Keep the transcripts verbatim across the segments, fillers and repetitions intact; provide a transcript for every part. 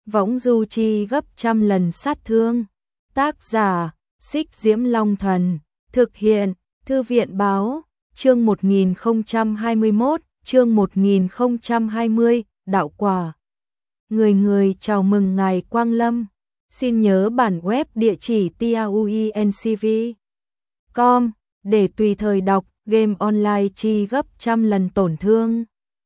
võng du chi gấp trăm lần sát thương. Tác giả, Xích Diễm Long Thần, thực hiện, Thư viện Báo, chương một nghìn không trăm hai mươi mốt, chương một nghìn không trăm hai mươi, đạo quả. Người người chào mừng ngài Quang Lâm. Xin nhớ bản web địa chỉ tauencv chấm com để tùy thời đọc game online chi gấp trăm lần tổn thương.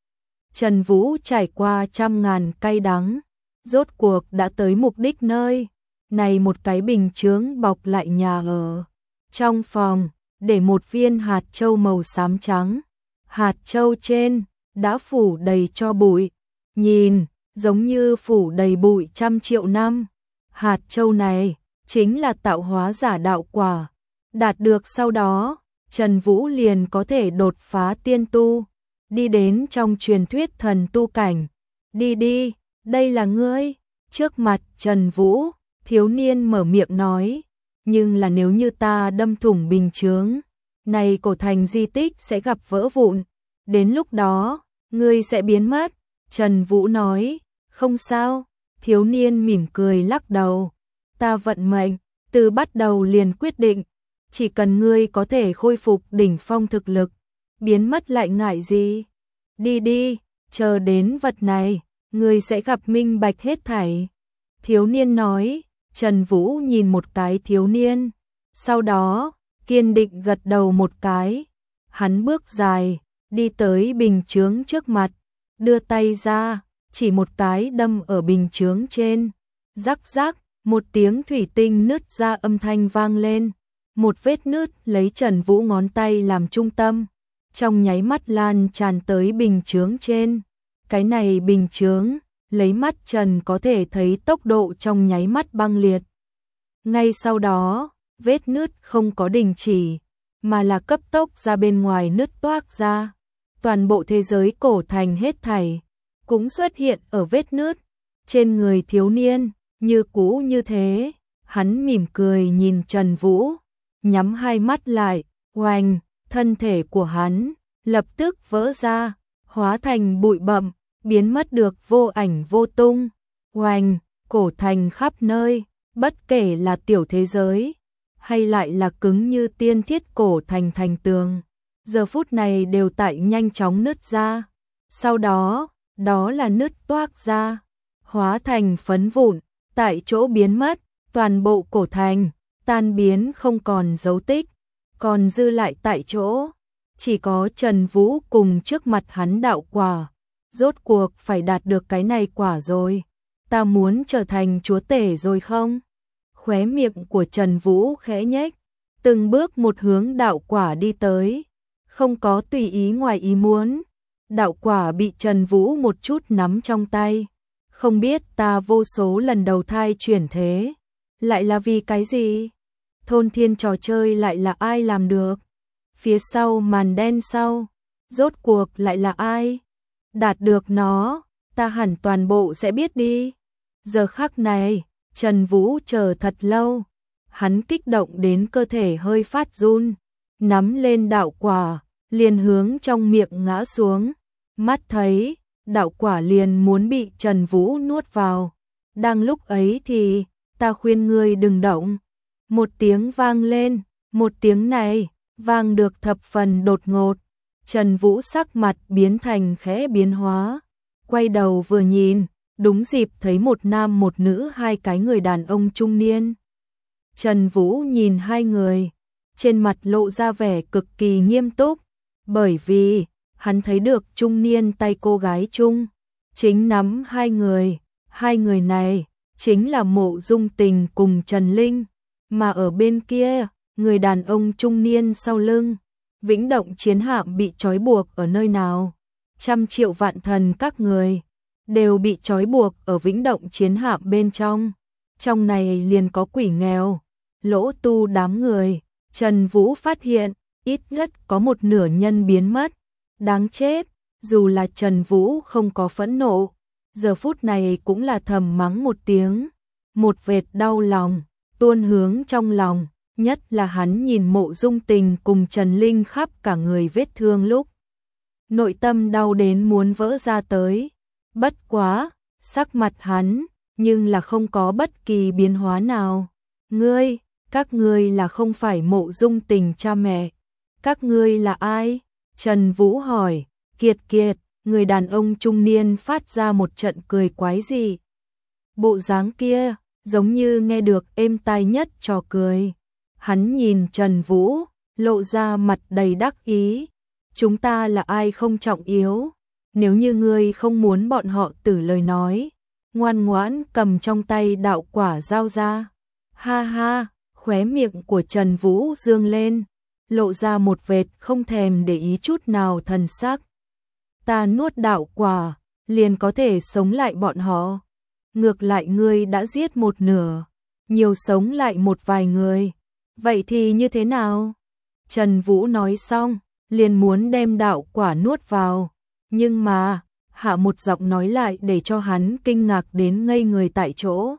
Trần Vũ trải qua trăm ngàn cay đắng, rốt cuộc đã tới mục đích nơi. Này một cái bình chướng bọc lại nhà ở. Trong phòng, để một viên hạt châu màu xám trắng. Hạt châu trên, đã phủ đầy cho bụi. Nhìn, giống như phủ đầy bụi trăm triệu năm. Hạt châu này, chính là tạo hóa giả đạo quả. Đạt được sau đó, Trần Vũ liền có thể đột phá tiên tu. Đi đến trong truyền thuyết thần tu cảnh. Đi đi, đây là ngươi. Trước mặt Trần Vũ, thiếu niên mở miệng nói. Nhưng là nếu như ta đâm thủng bình chướng, này cổ thành di tích sẽ gặp vỡ vụn. Đến lúc đó, ngươi sẽ biến mất. Trần Vũ nói, không sao. Thiếu niên mỉm cười lắc đầu. Ta vận mệnh, từ bắt đầu liền quyết định. Chỉ cần ngươi có thể khôi phục đỉnh phong thực lực, biến mất lại ngại gì. Đi đi, chờ đến vật này, ngươi sẽ gặp minh bạch hết thảy. Thiếu niên nói. Trần Vũ nhìn một cái thiếu niên, sau đó, kiên định gật đầu một cái. Hắn bước dài, đi tới bình chướng trước mặt, đưa tay ra, chỉ một cái đâm ở bình chướng trên. Rắc rắc, một tiếng thủy tinh nứt ra âm thanh vang lên. Một vết nứt lấy Trần Vũ ngón tay làm trung tâm, trong nháy mắt lan tràn tới bình chướng trên. Cái này bình chướng, lấy mắt Trần có thể thấy tốc độ trong nháy mắt băng liệt. Ngay sau đó, vết nứt không có đình chỉ, mà là cấp tốc ra bên ngoài nứt toác ra. Toàn bộ thế giới cổ thành hết thảy, cũng xuất hiện ở vết nứt. Trên người thiếu niên, như cũ như thế, hắn mỉm cười nhìn Trần Vũ, nhắm hai mắt lại, oanh, thân thể của hắn, lập tức vỡ ra, hóa thành bụi bặm. Biến mất được vô ảnh vô tung. Oanh, cổ thành khắp nơi, bất kể là tiểu thế giới, hay lại là cứng như tiên thiết cổ thành thành tường, giờ phút này đều tại nhanh chóng nứt ra. Sau đó, đó là nứt toác ra, hóa thành phấn vụn, tại chỗ biến mất, toàn bộ cổ thành, tan biến không còn dấu tích, còn dư lại tại chỗ, chỉ có Trần Vũ cùng trước mặt hắn đạo quả. Rốt cuộc phải đạt được cái này quả rồi. Ta muốn trở thành chúa tể rồi không? Khóe miệng của Trần Vũ khẽ nhếch, từng bước một hướng đạo quả đi tới, không có tùy ý ngoài ý muốn. Đạo quả bị Trần Vũ một chút nắm trong tay. Không biết ta vô số lần đầu thai chuyển thế, lại là vì cái gì? Thôn thiên trò chơi lại là ai làm được? Phía sau màn đen sau, rốt cuộc lại là ai? Đạt được nó, ta hẳn toàn bộ sẽ biết đi. Giờ khắc này, Trần Vũ chờ thật lâu. Hắn kích động đến cơ thể hơi phát run, nắm lên đạo quả, liền hướng trong miệng ngã xuống. Mắt thấy, đạo quả liền muốn bị Trần Vũ nuốt vào. Đang lúc ấy thì, ta khuyên ngươi đừng động. Một tiếng vang lên, một tiếng này, vang được thập phần đột ngột. Trần Vũ sắc mặt biến thành khẽ biến hóa, quay đầu vừa nhìn, đúng dịp thấy một nam một nữ hai cái người đàn ông trung niên. Trần Vũ nhìn hai người, trên mặt lộ ra vẻ cực kỳ nghiêm túc, bởi vì hắn thấy được trung niên tay cô gái chung, chính nắm hai người, hai người này chính là Mộ Dung Tình cùng Trần Linh, mà ở bên kia, người đàn ông trung niên sau lưng. Vĩnh Động chiến hạm bị trói buộc ở nơi nào? Trăm triệu vạn thần các người đều bị trói buộc ở Vĩnh Động chiến hạm bên trong. Trong này liền có quỷ nghèo, lỗ tu đám người. Trần Vũ phát hiện, ít nhất có một nửa nhân biến mất. Đáng chết, dù là Trần Vũ không có phẫn nộ, giờ phút này cũng là thầm mắng một tiếng. Một vệt đau lòng, tuôn hướng trong lòng. Nhất là hắn nhìn Mộ Dung Tình cùng Trần Linh khắp cả người vết thương lúc. Nội tâm đau đến muốn vỡ ra tới. Bất quá, sắc mặt hắn, nhưng là không có bất kỳ biến hóa nào. Ngươi, các ngươi là không phải Mộ Dung Tình cha mẹ. Các ngươi là ai? Trần Vũ hỏi. Kiệt Kiệt, người đàn ông trung niên phát ra một trận cười quái dị. Bộ dáng kia, giống như nghe được êm tai nhất trò cười. Hắn nhìn Trần Vũ, lộ ra mặt đầy đắc ý. Chúng ta là ai không trọng yếu. Nếu như ngươi không muốn bọn họ tử lời nói, ngoan ngoãn cầm trong tay đạo quả giao ra. Ha ha, khóe miệng của Trần Vũ dương lên, lộ ra một vệt không thèm để ý chút nào thần sắc. Ta nuốt đạo quả, liền có thể sống lại bọn họ. Ngược lại ngươi đã giết một nửa, nhiều sống lại một vài người. Vậy thì như thế nào? Trần Vũ nói xong, liền muốn đem đạo quả nuốt vào. Nhưng mà, hạ một giọng nói lại để cho hắn kinh ngạc đến ngây người tại chỗ.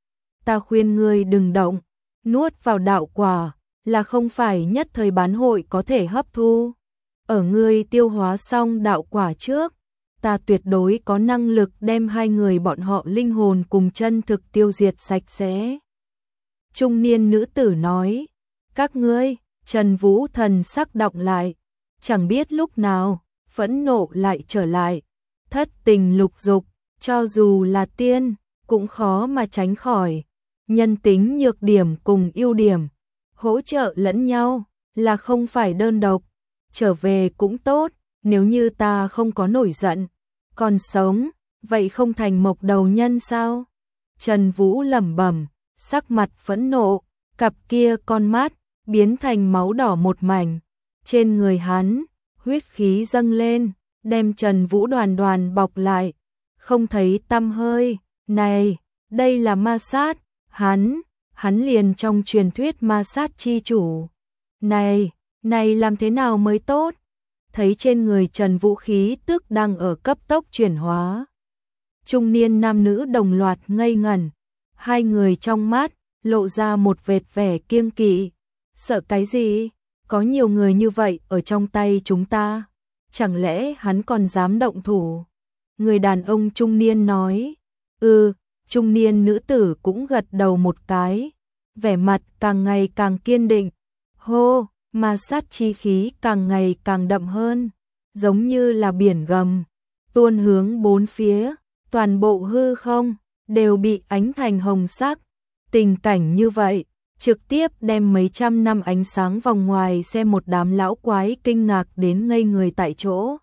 Ta khuyên ngươi đừng động, nuốt vào đạo quả, là không phải nhất thời bán hội có thể hấp thu. Ở ngươi tiêu hóa xong đạo quả trước, ta tuyệt đối có năng lực đem hai người bọn họ linh hồn cùng chân thực tiêu diệt sạch sẽ. Trung niên nữ tử nói, các ngươi, Trần Vũ thần sắc đọng lại, chẳng biết lúc nào, phẫn nộ lại trở lại, thất tình lục dục, cho dù là tiên, cũng khó mà tránh khỏi. Nhân tính nhược điểm cùng ưu điểm, hỗ trợ lẫn nhau, là không phải đơn độc. Trở về cũng tốt, nếu như ta không có nổi giận, còn sống, vậy không thành mộc đầu nhân sao? Trần Vũ lẩm bẩm, sắc mặt phẫn nộ, cặp kia con mắt, biến thành máu đỏ một mảnh. Trên người hắn, huyết khí dâng lên, đem Trần Vũ đoàn đoàn bọc lại, không thấy tăm hơi. Này, đây là ma sát, hắn, hắn liền trong truyền thuyết ma sát chi chủ. Này, này làm thế nào mới tốt? Thấy trên người Trần Vũ khí tức đang ở cấp tốc chuyển hóa. Trung niên nam nữ đồng loạt ngây ngẩn, hai người trong mắt lộ ra một vệt vẻ kiêng kỵ. Sợ cái gì? Có nhiều người như vậy ở trong tay chúng ta, chẳng lẽ hắn còn dám động thủ? Người đàn ông trung niên nói. Ừ, trung niên nữ tử cũng gật đầu một cái, vẻ mặt càng ngày càng kiên định. Hô, ma sát chi khí càng ngày càng đậm hơn, giống như là biển gầm, tuôn hướng bốn phía, toàn bộ hư không đều bị ánh thành hồng sắc. Tình cảnh như vậy, trực tiếp đem mấy trăm năm ánh sáng vòng ngoài xem một đám lão quái kinh ngạc đến ngây người tại chỗ.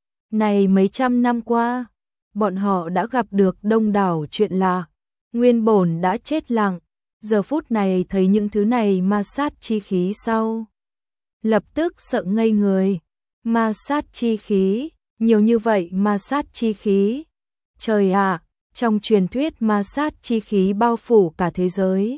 Này mấy trăm năm qua, bọn họ đã gặp được đông đảo chuyện lạ, nguyên bổn đã chết lặng, giờ phút này thấy những thứ này ma sát chi khí sau, lập tức sợ ngây người. Ma sát chi khí, nhiều như vậy ma sát chi khí. Trời ạ, trong truyền thuyết ma sát chi khí bao phủ cả thế giới.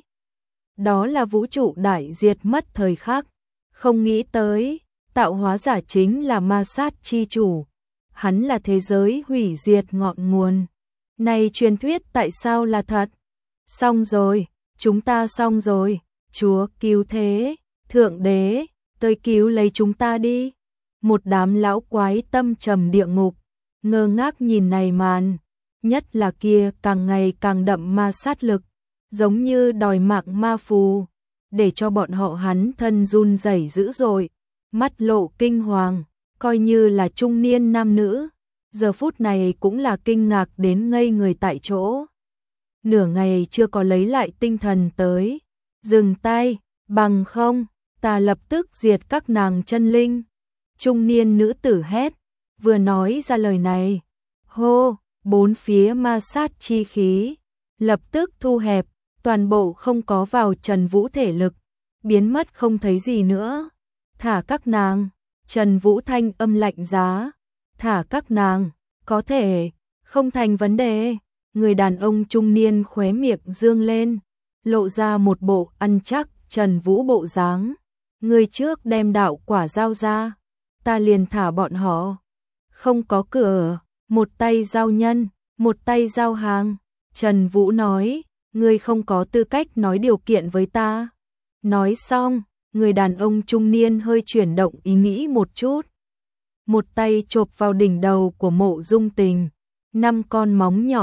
Đó là vũ trụ đại diệt mất thời khắc, không nghĩ tới, tạo hóa giả chính là ma sát chi chủ. Hắn là thế giới hủy diệt ngọn nguồn. Này truyền thuyết tại sao là thật? Xong rồi, chúng ta xong rồi, Chúa cứu thế, Thượng Đế, tới cứu lấy chúng ta đi. Một đám lão quái tâm trầm địa ngục, ngơ ngác nhìn này màn, nhất là kia càng ngày càng đậm ma sát lực, giống như đòi mạng ma phù, để cho bọn họ hắn thân run rẩy dữ dội, mắt lộ kinh hoàng, coi như là trung niên nam nữ, giờ phút này cũng là kinh ngạc đến ngây người tại chỗ. Nửa ngày chưa có lấy lại tinh thần tới, dừng tay, bằng không, ta lập tức diệt các nàng chân linh. Trung niên nữ tử hét, vừa nói ra lời này, hô, bốn phía ma sát chi khí, lập tức thu hẹp, toàn bộ không có vào Trần Vũ thể lực, biến mất không thấy gì nữa. Thả các nàng, Trần Vũ thanh âm lạnh giá, thả các nàng, có thể, không thành vấn đề. Người đàn ông trung niên khóe miệng dương lên, lộ ra một bộ ăn chắc Trần Vũ bộ dáng. Người trước đem đạo quả giao ra, ta liền thả bọn họ. Không có cửa, một tay giao nhân, một tay giao hàng. Trần Vũ nói, ngươi không có tư cách nói điều kiện với ta. Nói xong, người đàn ông trung niên hơi chuyển động ý nghĩ một chút. Một tay chộp vào đỉnh đầu của Mộ Dung Tình, năm con móng nhọn,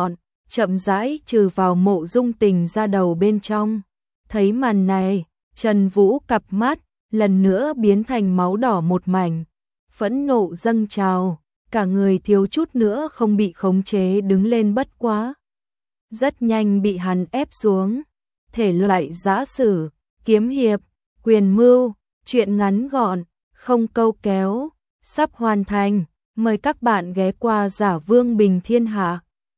chậm rãi trừ vào Mộ Dung Tình ra đầu bên trong. Thấy màn này, Trần Vũ cặp mắt lần nữa biến thành máu đỏ một mảnh, phẫn nộ dâng trào, cả người thiếu chút nữa không bị khống chế đứng lên, bất quá rất nhanh bị hắn ép xuống. Thể loại giã sử, kiếm hiệp, quyền mưu, truyện ngắn gọn, không câu kéo, sắp hoàn thành. Mời các bạn ghé qua Giả Vương Bình Thiên Hạ.